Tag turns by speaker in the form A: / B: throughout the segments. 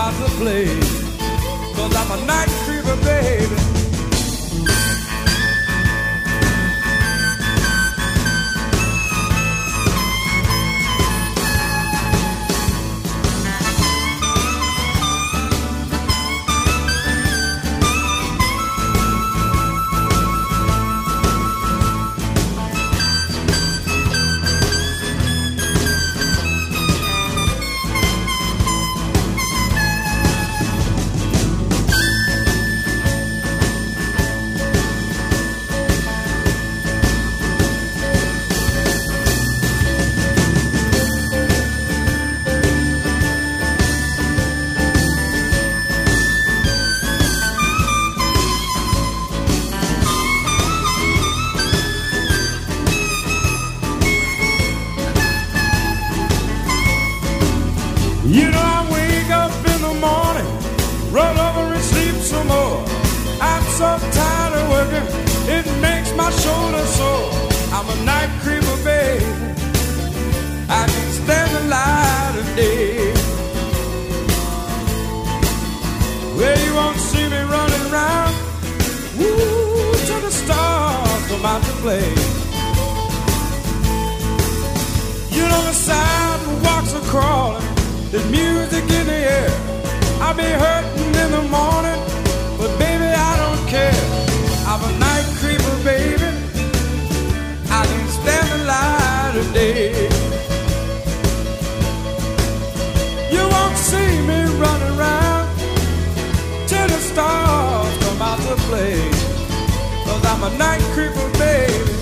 A: about to play, 'cause I'm a night creeper, baby. You know I wake up in the morning, roll over and sleep some more. I'm so tired of working, it makes my shoulder sore. I'm a night creeper, baby, I can stand the light of day. Well, you won't see me running around, woo, till the stars come out to play. You know the sidewalks are crawling, there's music in the air. I'll be hurting in the morning, but baby, I don't care. I'm a night creeper, baby, I can stand the light of day. You won't see me running around till the stars come out to play, 'cause I'm a night creeper, baby.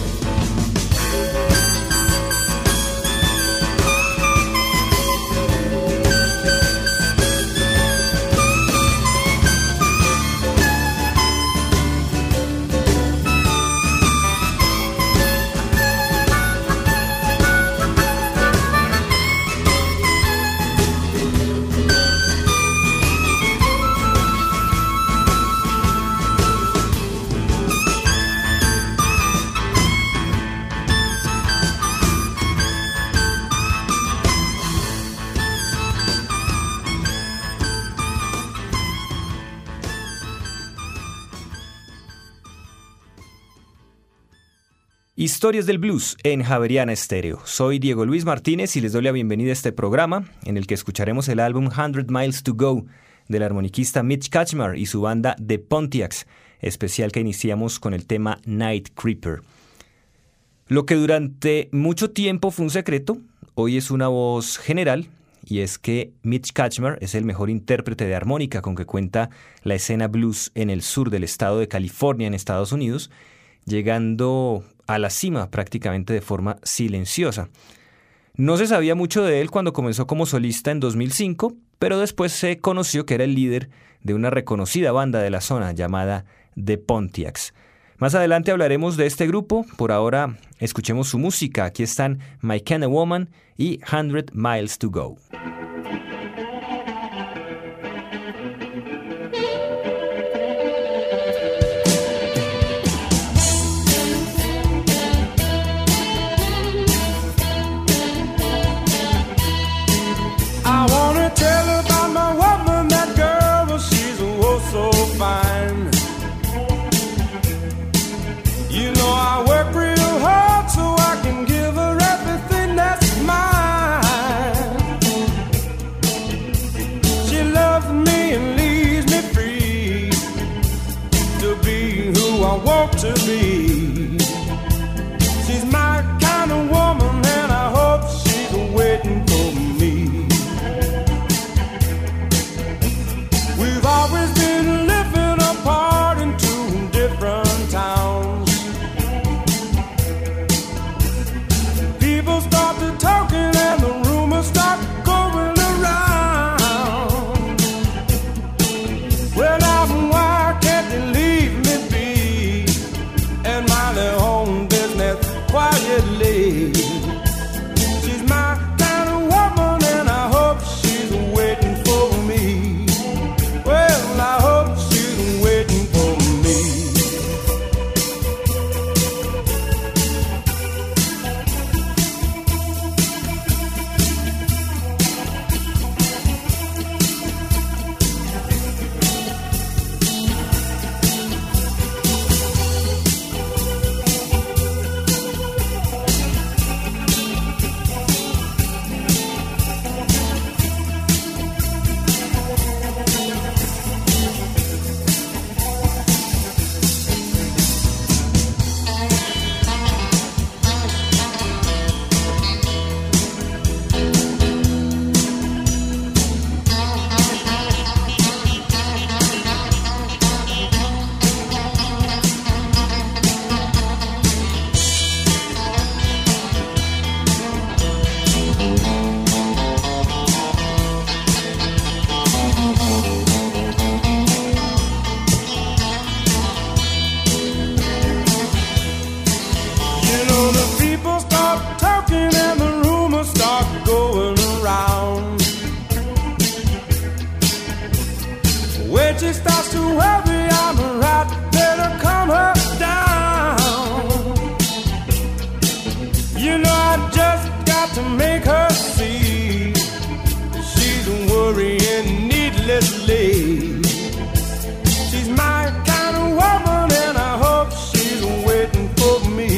B: Historias del Blues en Javeriana Estéreo. Soy Diego Luis Martínez y les doy la bienvenida a este programa en el que escucharemos el álbum 100 Miles to Go del armoniquista Mitch Kachmar y su banda The Pontiacs, especial que iniciamos con el tema Night Creeper. Lo que durante mucho tiempo fue un secreto, hoy es una voz general, y es que Mitch Kachmar es el mejor intérprete de armónica con que cuenta la escena blues en el sur del estado de California en Estados Unidos, llegando a la cima prácticamente de forma silenciosa. No se sabía mucho de él cuando comenzó como solista en 2005, pero después se conoció que era el líder de una reconocida banda de la zona llamada The Pontiacs. Más adelante hablaremos de este grupo, por ahora escuchemos su música. Aquí están My Kind of Woman y 100 Miles to Go.
A: To be, she's my kind of woman, and I hope she's waiting for me. We've always been living apart in two different towns. People started talking and the rumors start going around. Well, now why can't you leave me be? love me, I'm right there to calm her down. You know I just got to make her see she's worrying needlessly. She's my kind of woman, and I hope she's waiting for me.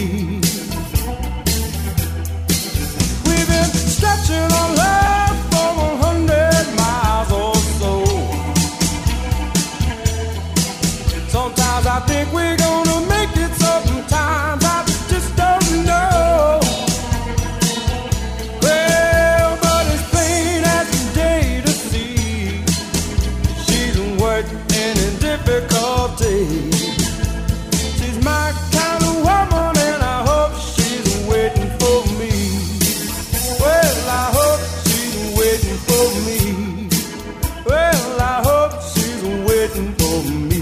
A: We've been stretching our love for 100 miles or so. Sometimes I think we're gonna make it, sometimes I just don't know. Well, but it's plain as day to see she's working in difficulty. She's my kind of woman, and I hope she's waiting for me. Well, I hope she's waiting for me. Well, I hope she's waiting for me.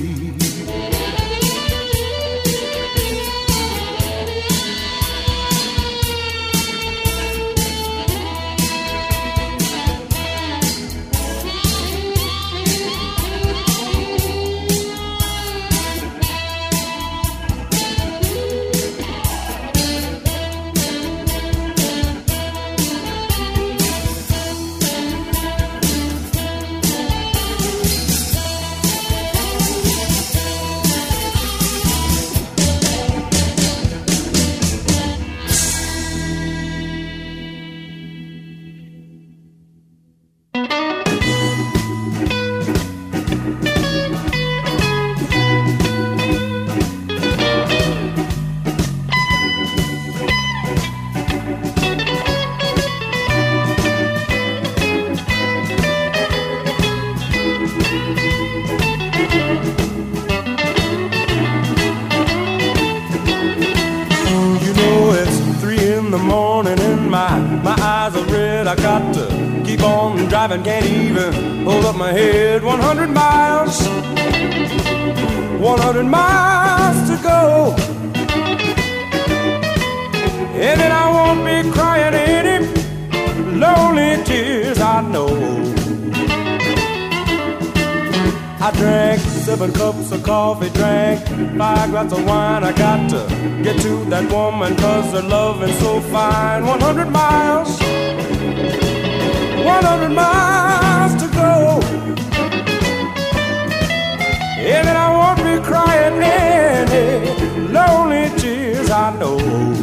A: I got to keep on driving, can't even hold up my head. 100 miles, 100 miles to go, and then I won't be crying any lonely tears, I know. I drank 7 cups of coffee, drank 5 glasses of wine. I got to get to that woman, 'cause her loving's so fine. 100 miles, 100 miles to go, and then I won't be crying any lonely tears, I know.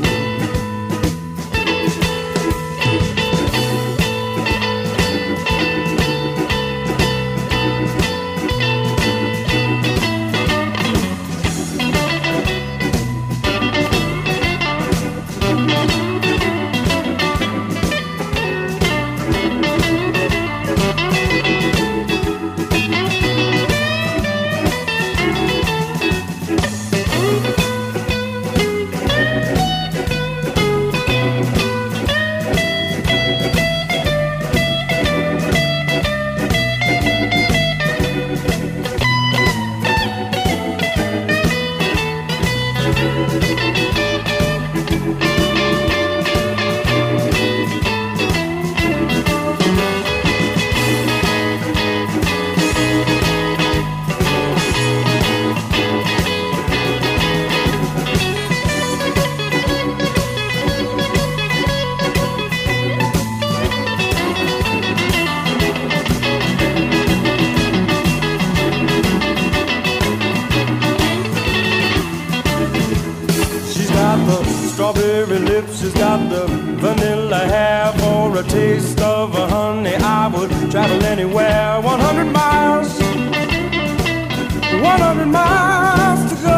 A: Strawberry lips, she's got the vanilla hair. For a taste of a honey, I would travel anywhere. 100 miles, 100 miles to go,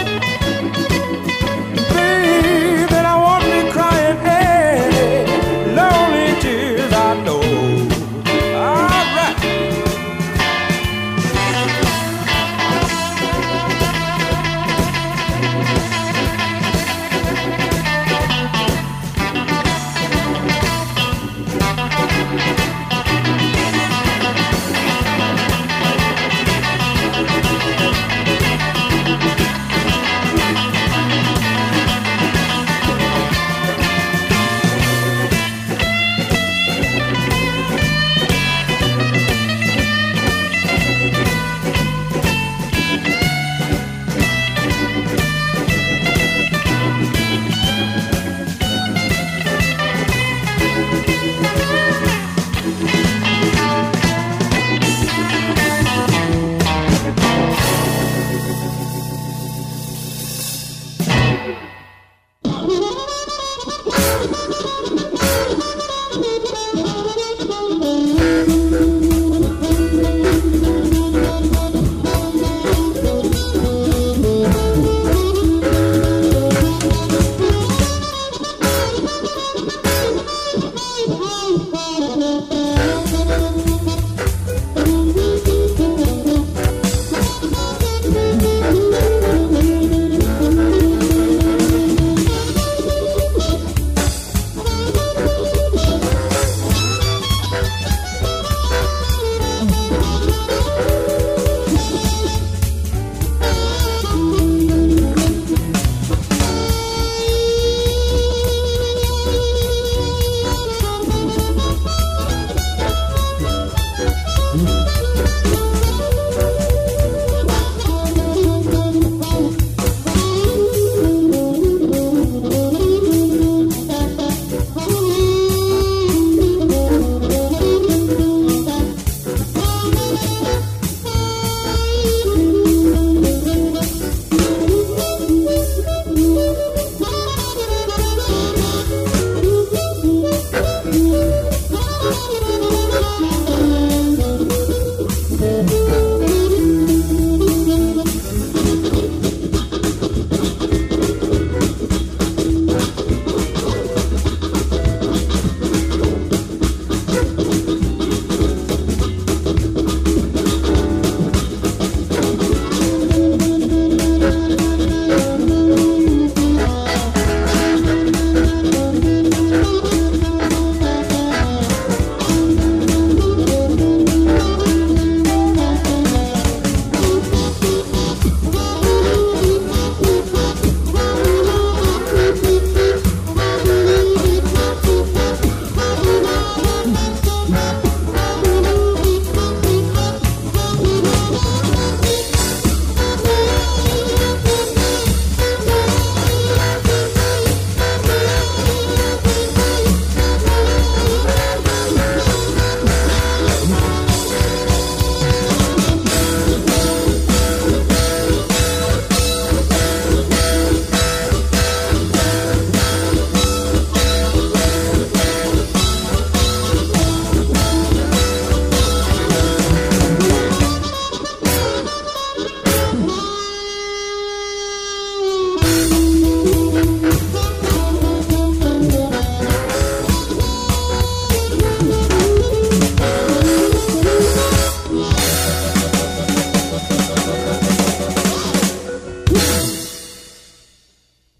A: babe, and I won't be crying any lonely tears, I know. All right.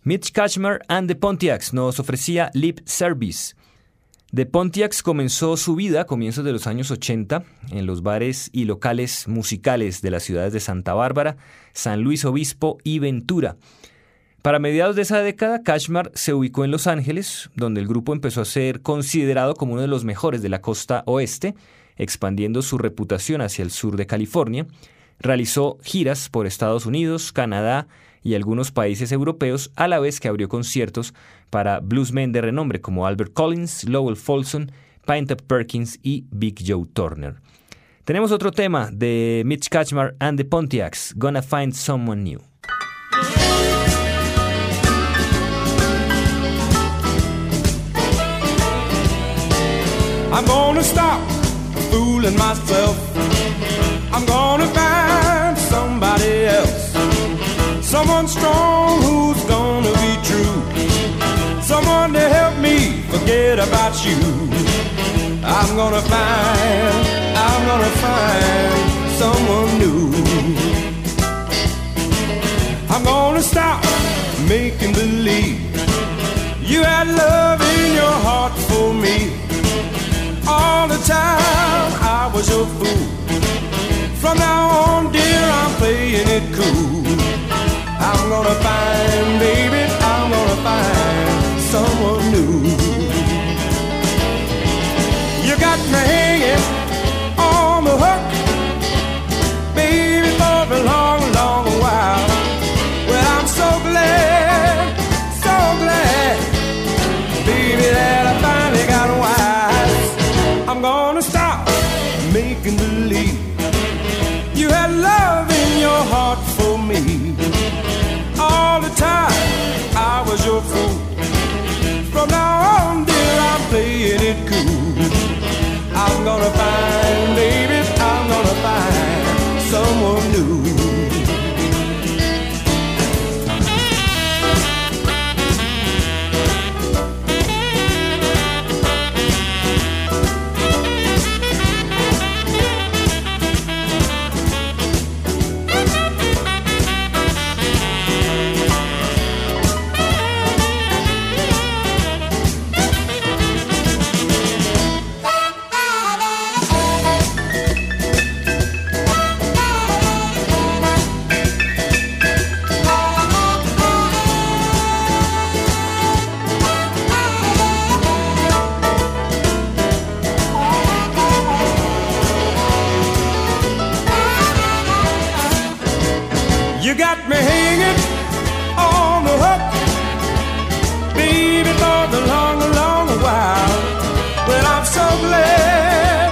B: Mitch Kachmar and the Pontiacs nos ofrecía Lip Service. The Pontiacs comenzó su vida a comienzos de los años 80 en los bares y locales musicales de las ciudades de Santa Bárbara, San Luis Obispo y Ventura. Para mediados de esa década, Kachmar se ubicó en Los Ángeles, donde el grupo empezó a ser considerado como uno de los mejores de la costa oeste, expandiendo su reputación hacia el sur de California. Realizó giras por Estados Unidos, Canadá y algunos países europeos, a la vez que abrió conciertos para bluesmen de renombre como Albert Collins, Lowell Fulson, Pinetop Perkins y Big Joe Turner. Tenemos otro tema de Mitch Kachmar and the Pontiacs, Gonna Find Someone New.
A: I'm gonna stop fooling myself. I'm gonna find somebody else. Someone strong who's gonna be true. Someone to help me forget about you. I'm gonna find someone new. I'm gonna stop making believe you had love in your heart for me. All the time I was your fool. From now on, dear, I'm playing it cool. I'm gonna find, baby, I'm gonna find someone new. You got me hanging on the hook, baby, for a long, long while. Well, I'm so glad, baby, that I finally got wise. I'm gonna stop making believe you had love in your heart for me. All the time I was your fool. From now on, dear, I'm playing it cool. I'm gonna find, baby, I'm gonna find someone new. You got me hanging on the hook, baby, for the long, long while. Well, I'm so glad,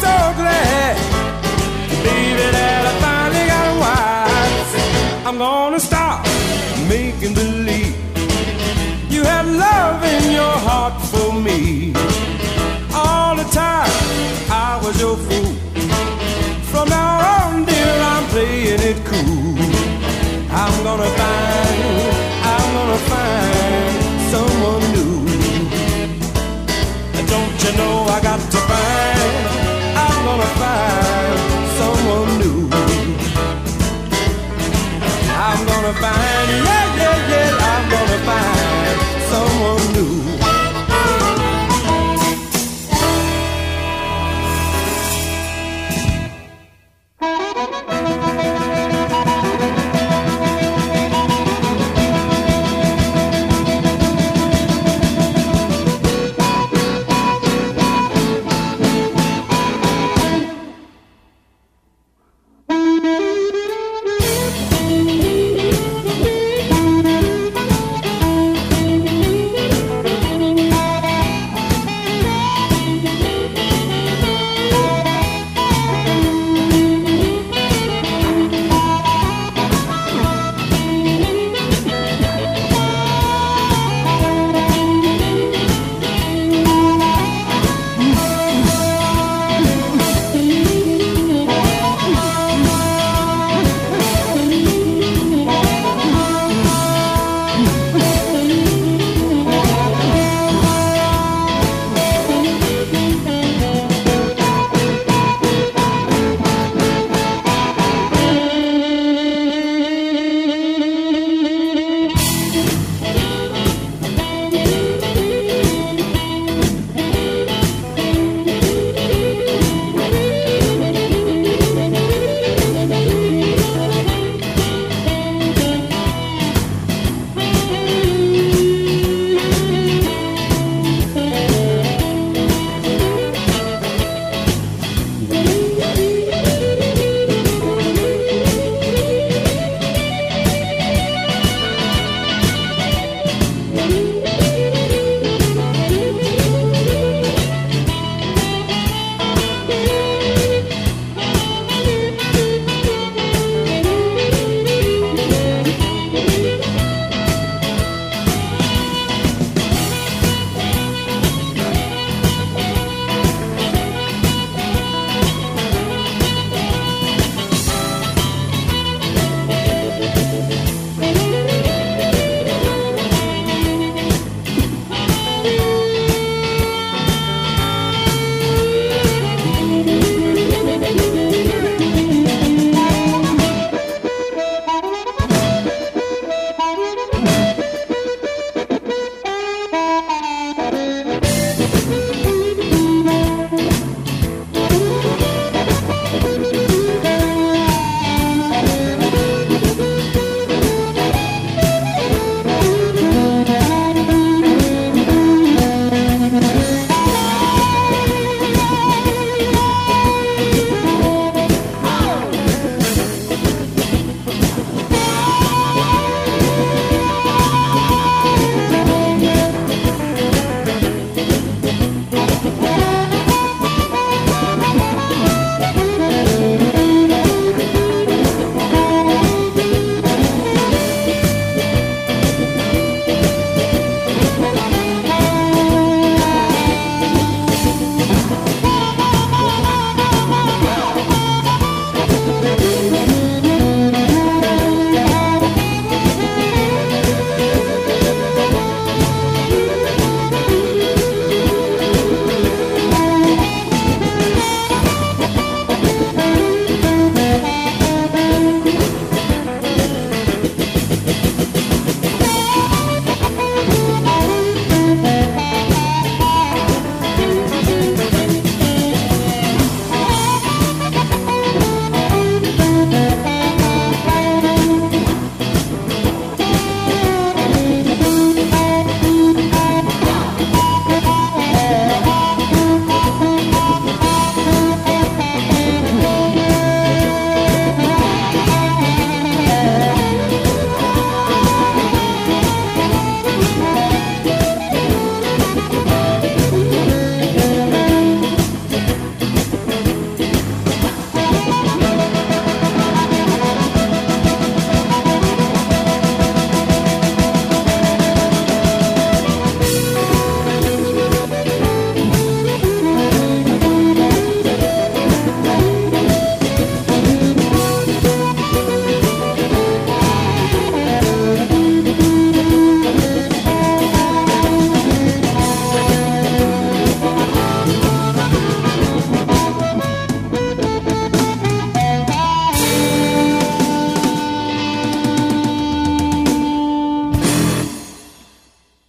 A: baby, that I finally got wise. I'm gonna stop making believe you had love in your heart for me. All the time I was your fool. From now on, dear, I'm playing it cool. I'm gonna find someone new. Don't you know I got to find, I'm gonna find someone new. I'm gonna find, yeah, I'm gonna find someone new.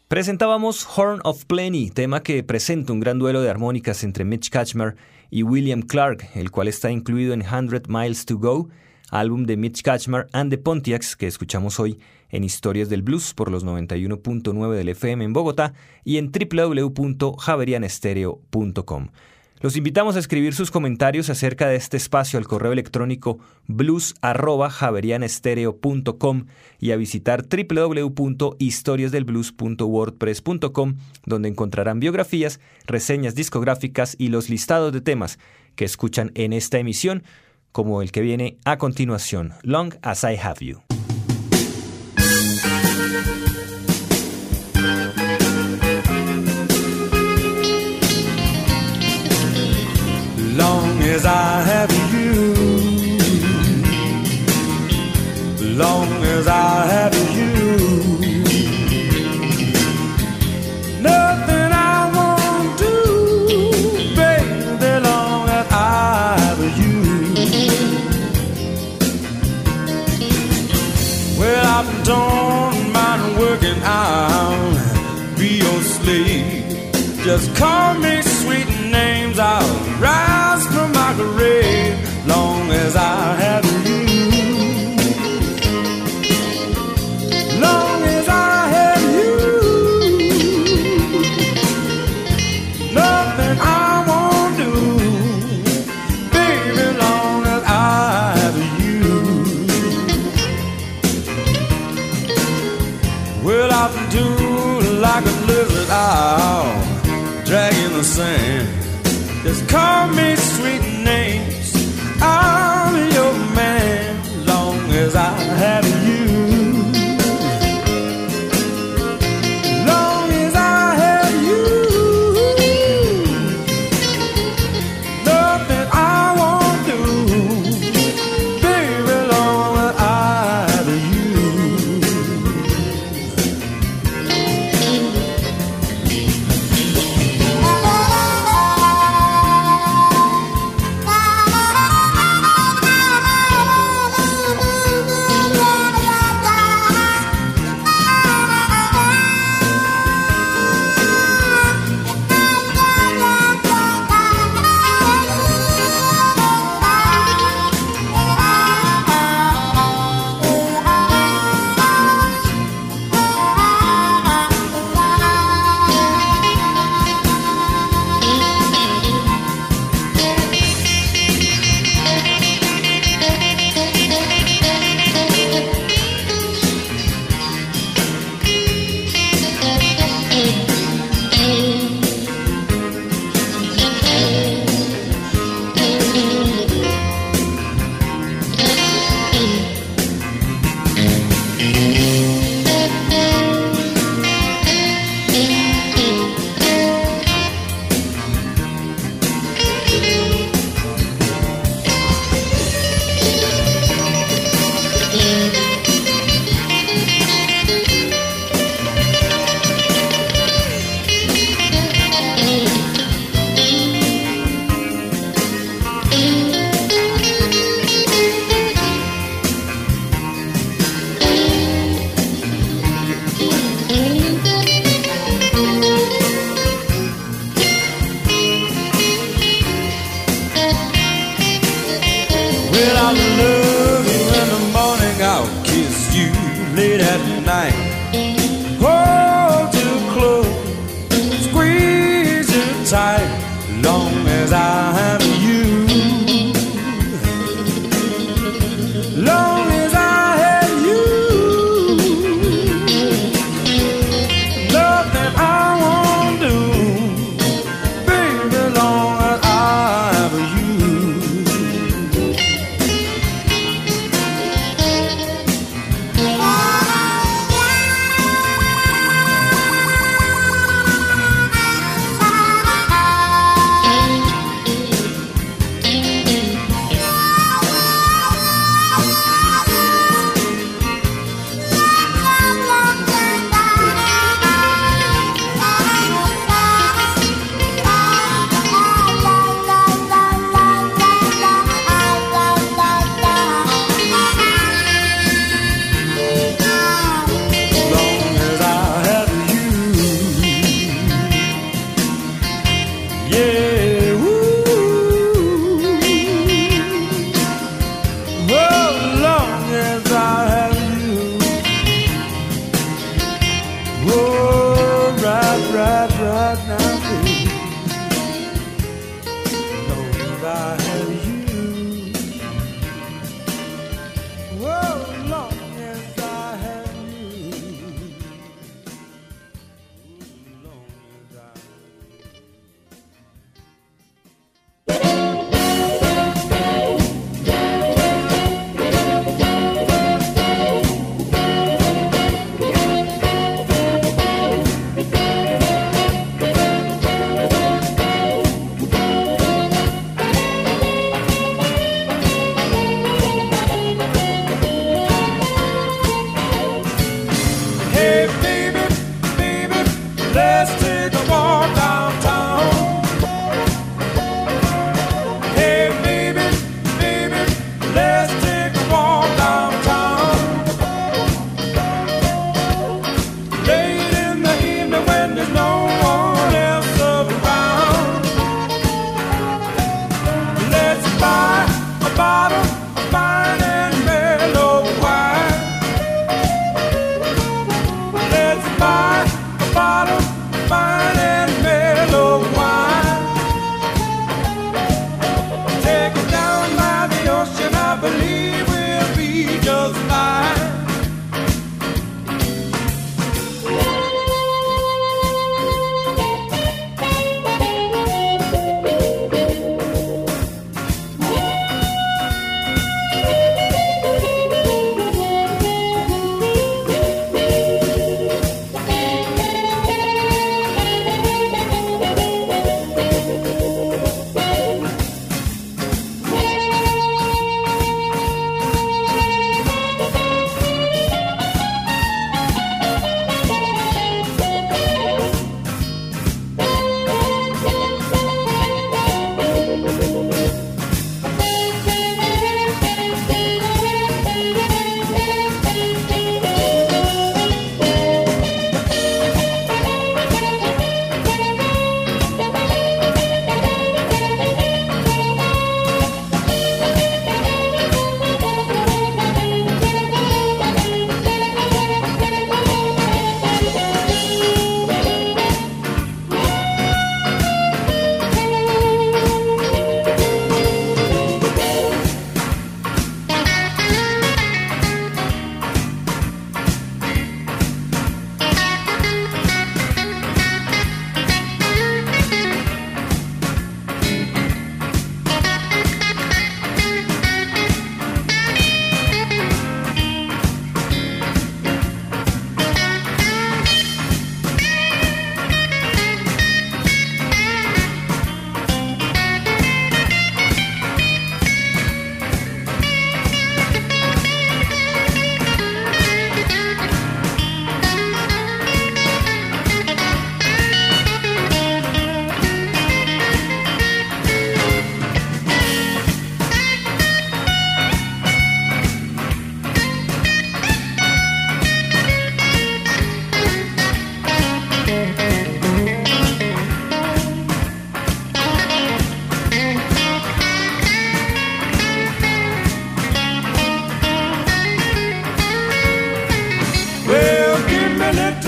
B: Presentábamos Horn of Plenty, tema que presenta un gran duelo de armónicas entre Mitch Kachmar y William Clark, el cual está incluido en 100 Miles to Go, álbum de Mitch Kachmar and the Pontiacs, que escuchamos hoy en Historias del Blues por los 91.9 del FM en Bogotá y en www.javerianestereo.com. Los invitamos a escribir sus comentarios acerca de este espacio al correo electrónico blues@javerianestereo.com y a visitar www.historiasdelblues.wordpress.com, donde encontrarán biografías, reseñas discográficas y los listados de temas que escuchan en esta emisión, como el que viene a continuación, Long As I Have You.
A: Long as I have you, long as I have you, nothing I won't do, baby, long as I have you. Well, I've been torn, mind working out, be your slave. Just call me sweet names, I'll rise from my grave, long as I have you. Long as I have you, nothing I won't do, baby, long as I have you. Well, I can do like a lizard, I'll drag in the sand. Just call me sweet names, I'm your man, long as I have you. Long as I have you, nothing I won't do, baby, long as I have you.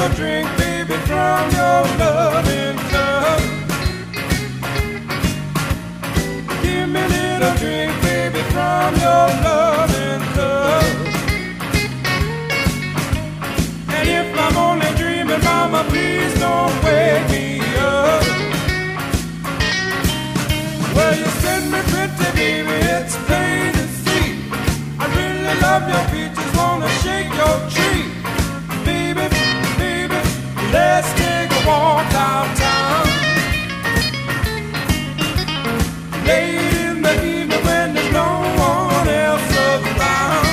A: little drink, baby, from your loving cup. Give me a little drink, baby, from your loving cup. And if I'm only dreaming, mama, please don't wake me up. Well, you send me pretty, baby, it's plain to see. I really love your features, wanna shake your tree. Baby, baby, let's take a walk downtown. Late in the evening when there's no one else around.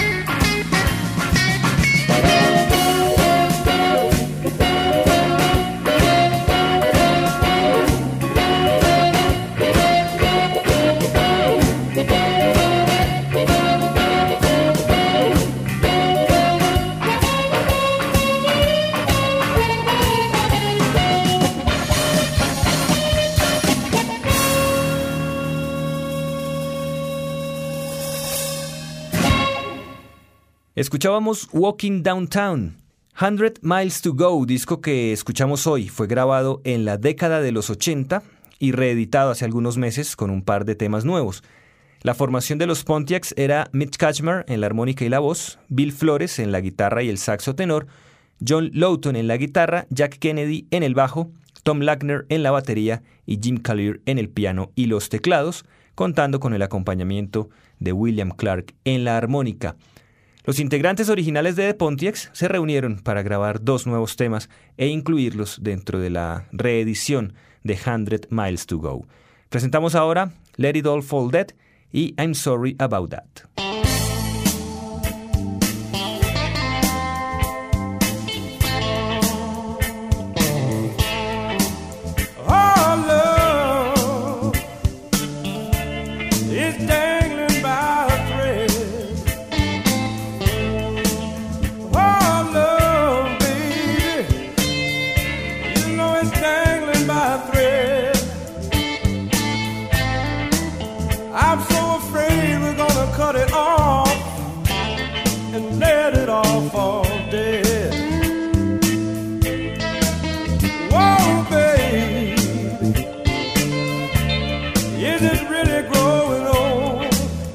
B: Escuchábamos Walking Downtown. 100 Miles to Go, disco que escuchamos hoy, fue grabado en la década de los 80 y reeditado hace algunos meses con un par de temas nuevos. La formación de los Pontiacs era Mitch Kachmar en la armónica y la voz, Bill Flores en la guitarra y el saxo tenor, John Lowton en la guitarra, Jack Kennedy en el bajo, Tom Lackner en la batería y Jim Collier en el piano y los teclados, contando con el acompañamiento de William Clark en la armónica. Los integrantes originales de The Pontiacs se reunieron para grabar 2 nuevos temas e incluirlos dentro de la reedición de 100 Miles to Go. Presentamos ahora Let It All Fall Dead y I'm Sorry About That.
A: I'm so afraid we're gonna cut it off and let it all fall dead. Whoa, baby, is it really growing old?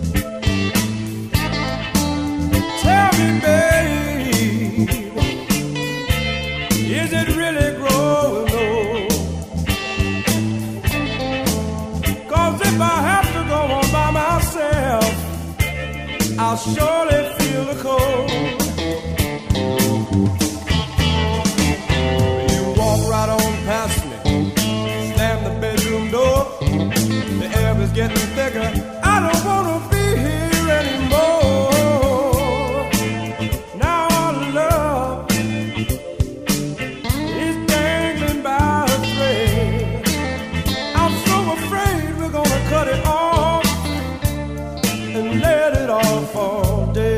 A: Tell me, baby, is it really growing old? 'Cause if I have to go on by myself, I'll surely feel the cold. You walk right on past me, slam the bedroom door. The air is getting thicker, I don't wanna be here anymore. Now our love is dangling by a thread. I'm so afraid we're gonna cut it off and let it all fall dead.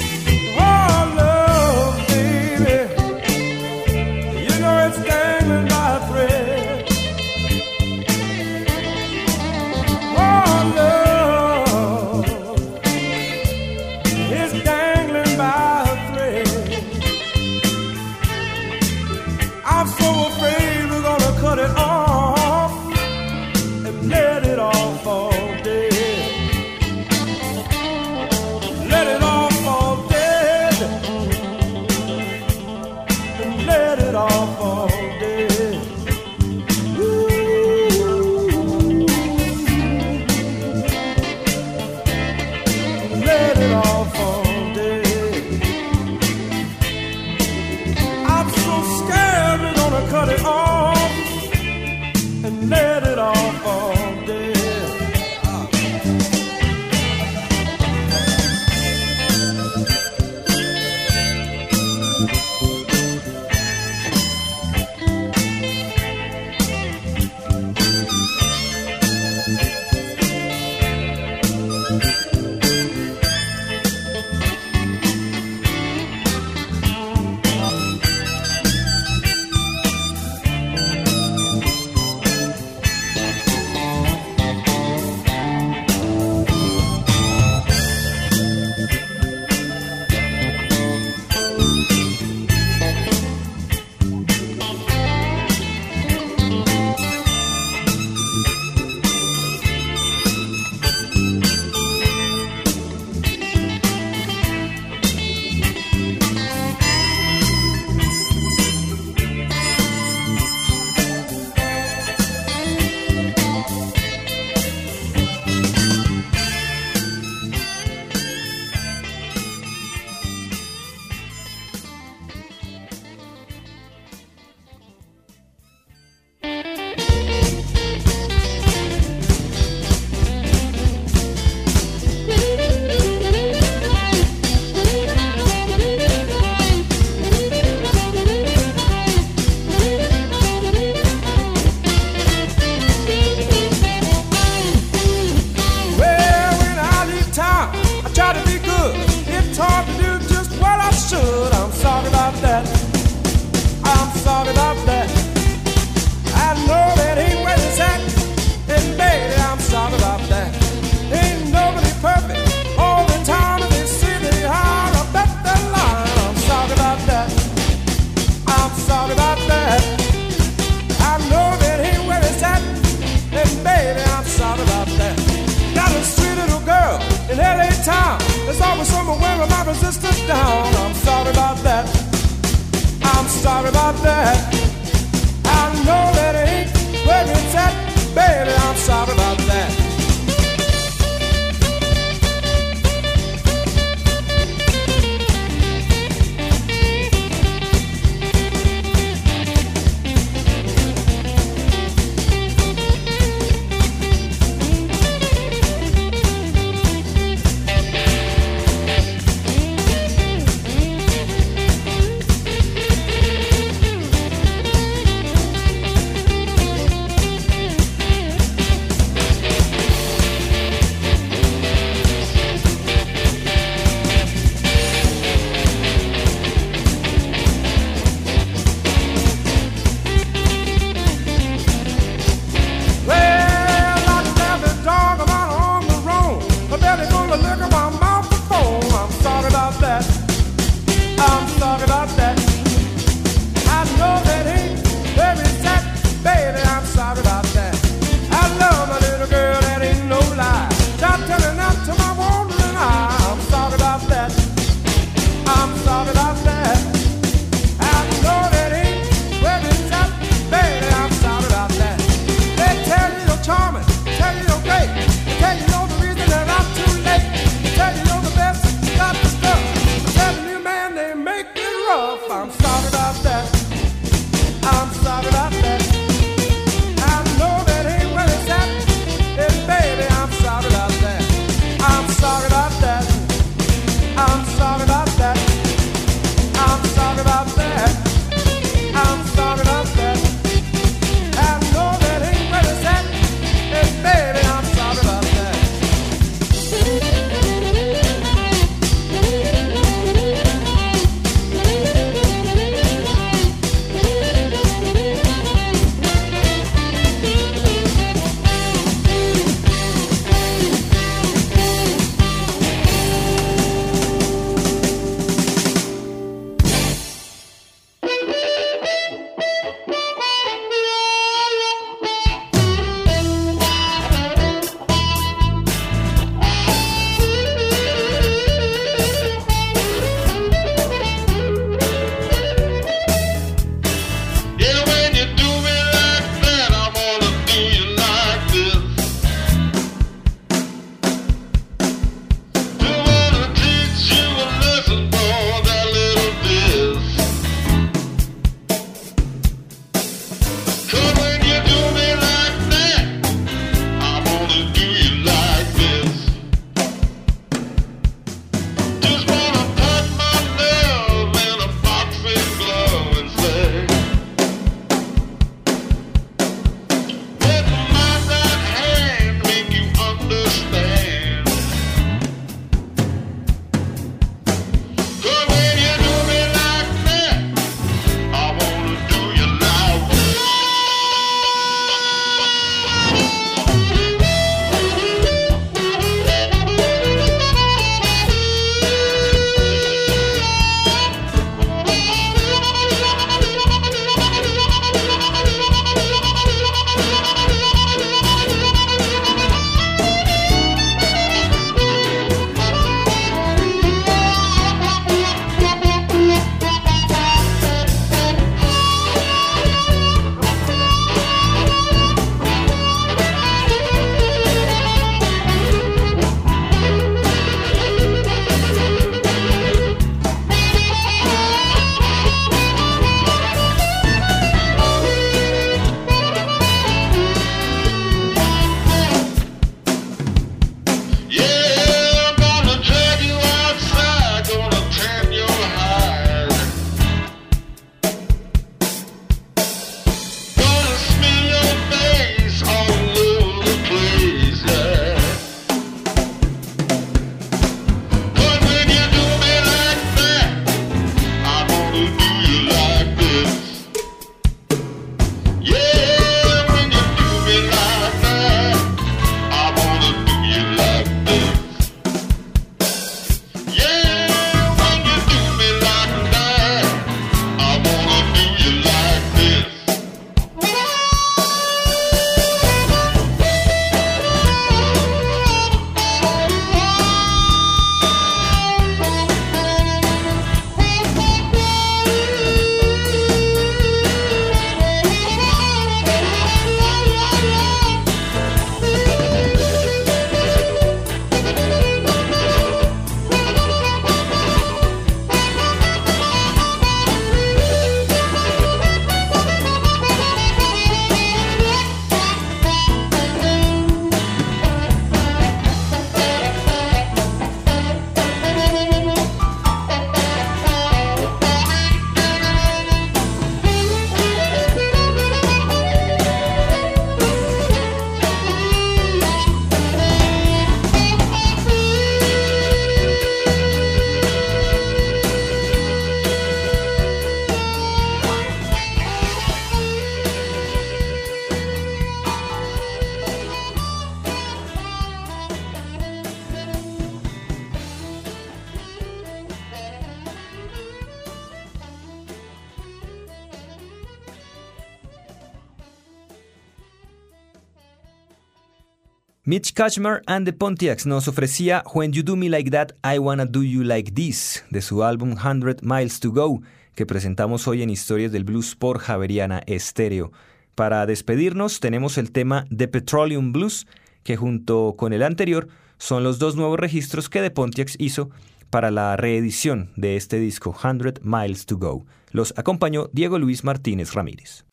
A: It's dangling I'm so afraid we're gonna cut it off and let it all fall dead. Let it all fall dead. And let it all fall dead. Ooh. Let it all fall dead. I'm so scared we're gonna cut it off and let it all fall dead. There's always someone wearing my resistance down. I'm sorry about that. I'm sorry about that. I know that it ain't where it's at, baby. I'm sorry about that.
B: Mitch Kachmer and the Pontiacs nos ofrecía When You Do Me Like That, I Wanna Do You Like This, de su álbum 100 Miles to Go, que presentamos hoy en Historias del Blues por Javeriana Estéreo. Para despedirnos tenemos el tema The Petroleum Blues, que junto con el anterior son los dos nuevos registros que The Pontiacs hizo para la reedición de este disco 100 Miles to Go. Los acompañó Diego Luis Martínez Ramírez.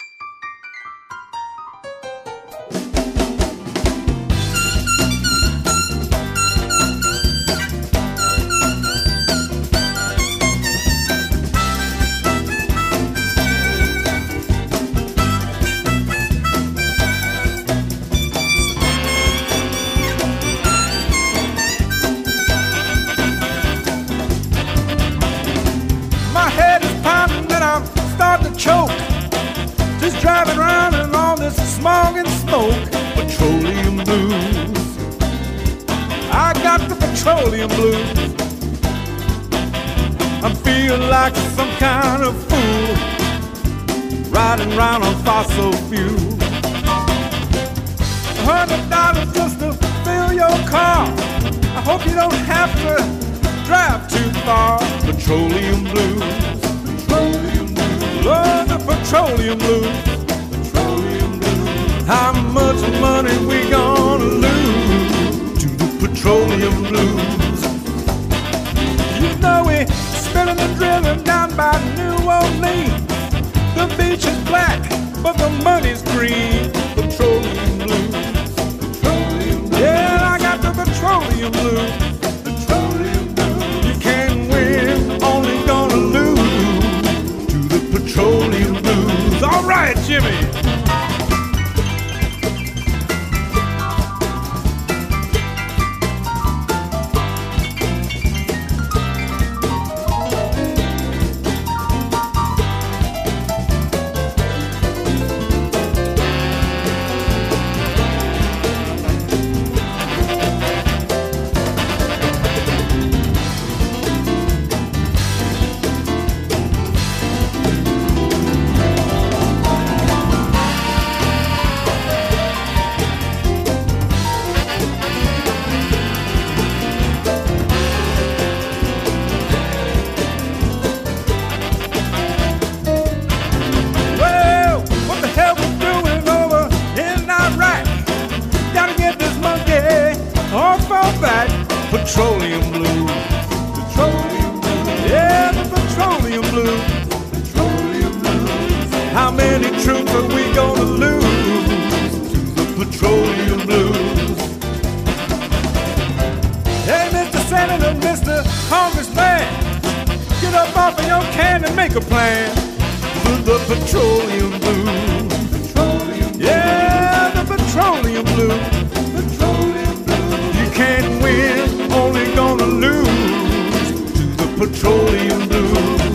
A: Choke, just driving around in all this smog and smoke. Petroleum blues, I got the petroleum blues. I'm feeling like some kind of fool, riding around on fossil fuel. $100 just to fill your car. I hope you don't have to drive too far. Petroleum blues. Lord, the petroleum blues. Petroleum blues. How much money we gonna lose to the petroleum blues? You know we spinning and drilling down by New Orleans. The beach is black, but the money's green. Petroleum blues. Petroleum blues. Yeah, I got the petroleum blues. Petroleum blues. You can't win, only gonna lose. Petroleum blues. All right, Jimmy. Petroleum blues. Petroleum blues. Yeah, the petroleum blues. Petroleum blues. How many troops are we gonna lose to the petroleum blues? Hey, Mr. Senator, Mr. Congressman, get up off of your can and make a plan for the petroleum blues. Petroleum blues. Yeah, the petroleum blues. Petroleum blues. You can't win, only gonna lose to the petroleum blues.